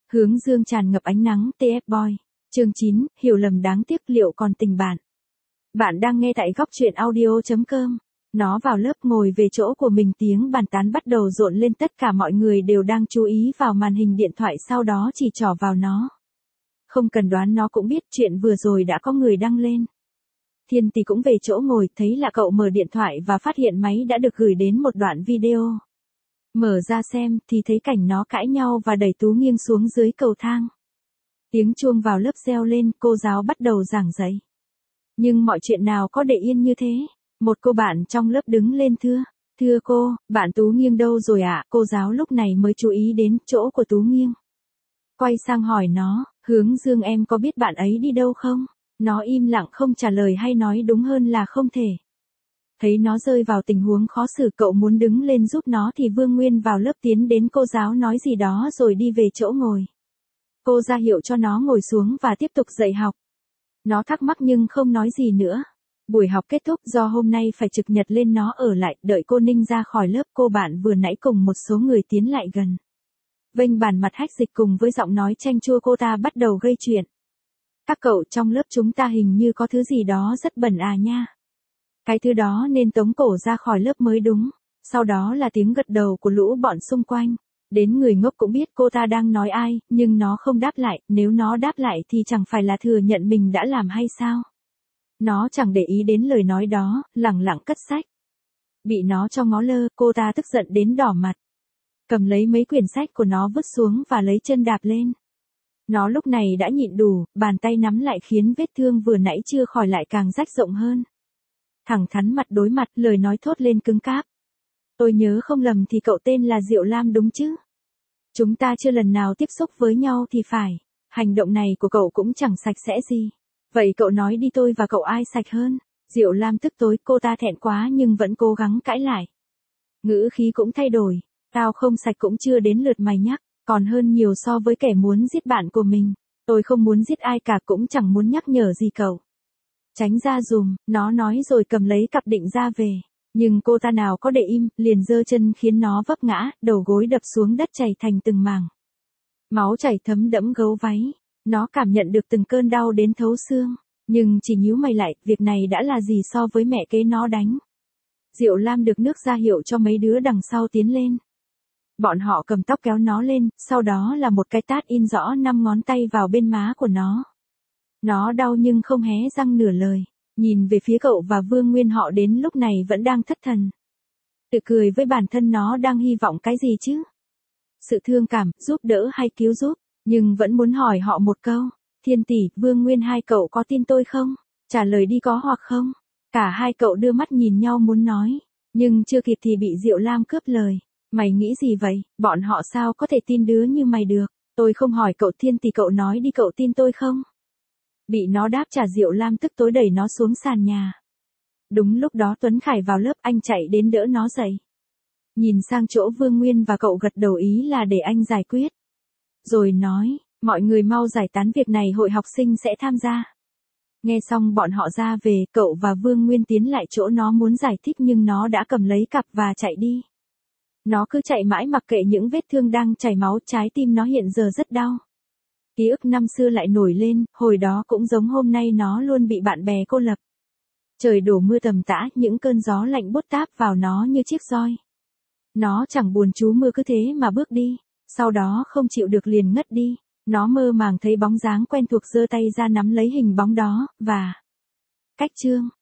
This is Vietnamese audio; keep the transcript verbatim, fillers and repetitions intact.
Hướng dương tràn ngập ánh nắng, tê ép Boy. Chương chín, hiểu lầm đáng tiếc liệu còn tình bạn. Bạn đang nghe tại góc truyện audio chấm com. Nó vào lớp ngồi về chỗ của mình, tiếng bàn tán bắt đầu rộn lên, tất cả mọi người đều đang chú ý vào màn hình điện thoại, sau đó chỉ trỏ vào nó. Không cần đoán nó cũng biết chuyện vừa rồi đã có người đăng lên. Thiên Tỷ cũng về chỗ ngồi, thấy là cậu mở điện thoại và phát hiện máy đã được gửi đến một đoạn video. Mở ra xem thì thấy cảnh nó cãi nhau và đẩy Tú Nghiêng xuống dưới cầu thang. Tiếng chuông vào lớp reo lên, cô giáo bắt đầu giảng dạy. Nhưng mọi chuyện nào có để yên như thế. Một cô bạn trong lớp đứng lên thưa. Thưa cô, bạn Tú Nghiêng đâu rồi ạ? À? Cô giáo lúc này mới chú ý đến chỗ của Tú Nghiêng. Quay sang hỏi nó, Hướng Dương em có biết bạn ấy đi đâu không? Nó im lặng không trả lời, hay nói đúng hơn là không thể. Thấy nó rơi vào tình huống khó xử, cậu muốn đứng lên giúp nó thì Vương Nguyên vào lớp tiến đến cô giáo nói gì đó rồi đi về chỗ ngồi. Cô ra hiệu cho nó ngồi xuống và tiếp tục dạy học. Nó thắc mắc nhưng không nói gì nữa. Buổi học kết thúc, do hôm nay phải trực nhật lên nó ở lại, đợi cô Ninh ra khỏi lớp, cô bạn vừa nãy cùng một số người tiến lại gần. Vênh bàn mặt hách dịch cùng với giọng nói chanh chua cô ta bắt đầu gây chuyện. Các cậu trong lớp chúng ta hình như có thứ gì đó rất bẩn à nha. Cái thứ đó nên tống cổ ra khỏi lớp mới đúng. Sau đó là tiếng gật đầu của lũ bọn xung quanh. Đến người ngốc cũng biết cô ta đang nói ai, nhưng nó không đáp lại, nếu nó đáp lại thì chẳng phải là thừa nhận mình đã làm hay sao? Nó chẳng để ý đến lời nói đó, lẳng lặng cất sách. Bị nó cho ngó lơ, cô ta tức giận đến đỏ mặt. Cầm lấy mấy quyển sách của nó vứt xuống và lấy chân đạp lên. Nó lúc này đã nhịn đủ, bàn tay nắm lại khiến vết thương vừa nãy chưa khỏi lại càng rách rộng hơn. Thẳng thắn mặt đối mặt, lời nói thốt lên cứng cáp. Tôi nhớ không lầm thì cậu tên là Diệu Lam đúng chứ? Chúng ta chưa lần nào tiếp xúc với nhau thì phải. Hành động này của cậu cũng chẳng sạch sẽ gì. Vậy cậu nói đi, tôi và cậu ai sạch hơn? Diệu Lam tức tối, cô ta thẹn quá nhưng vẫn cố gắng cãi lại. Ngữ khí cũng thay đổi. Tao không sạch cũng chưa đến lượt mày nhắc, còn hơn nhiều so với kẻ muốn giết bạn của mình. Tôi không muốn giết ai cả, cũng chẳng muốn nhắc nhở gì cậu. Tránh ra dùm, nó nói rồi cầm lấy cặp định ra về. Nhưng cô ta nào có để im, liền giơ chân khiến nó vấp ngã, đầu gối đập xuống đất chảy thành từng mảng. Máu chảy thấm đẫm gấu váy. Nó cảm nhận được từng cơn đau đến thấu xương. Nhưng chỉ nhíu mày lại, việc này đã là gì so với mẹ kế nó đánh. Diệu Lam được nước ra hiệu cho mấy đứa đằng sau tiến lên. Bọn họ cầm tóc kéo nó lên, sau đó là một cái tát in rõ năm ngón tay vào bên má của nó. Nó đau nhưng không hé răng nửa lời. Nhìn về phía cậu và Vương Nguyên, họ đến lúc này vẫn đang thất thần. Tự cười với bản thân nó đang hy vọng cái gì chứ? Sự thương cảm, giúp đỡ hay cứu giúp, nhưng vẫn muốn hỏi họ một câu. Thiên Tỷ, Vương Nguyên, hai cậu có tin tôi không? Trả lời đi, có hoặc không? Cả hai cậu đưa mắt nhìn nhau muốn nói, nhưng chưa kịp thì bị Diệu Lam cướp lời. Mày nghĩ gì vậy? Bọn họ sao có thể tin đứa như mày được? Tôi không hỏi cậu. Thiên Tỷ, cậu nói đi, cậu tin tôi không? Bị nó đáp trả, Diệu Lam tức tối đẩy nó xuống sàn nhà. Đúng lúc đó Tuấn Khải vào lớp, anh chạy đến đỡ nó dậy. Nhìn sang chỗ Vương Nguyên và cậu gật đầu ý là để anh giải quyết. Rồi nói, mọi người mau giải tán, việc này hội học sinh sẽ tham gia. Nghe xong bọn họ ra về, cậu và Vương Nguyên tiến lại chỗ nó muốn giải thích nhưng nó đã cầm lấy cặp và chạy đi. Nó cứ chạy mãi mặc kệ những vết thương đang chảy máu, trái tim nó hiện giờ rất đau. Ký ức năm xưa lại nổi lên, hồi đó cũng giống hôm nay, nó luôn bị bạn bè cô lập. Trời đổ mưa tầm tã, những cơn gió lạnh bút táp vào nó như chiếc roi. Nó chẳng buồn chú mưa, cứ thế mà bước đi, sau đó không chịu được liền ngất đi. Nó mơ màng thấy bóng dáng quen thuộc, giơ tay ra nắm lấy hình bóng đó, và... Cách chương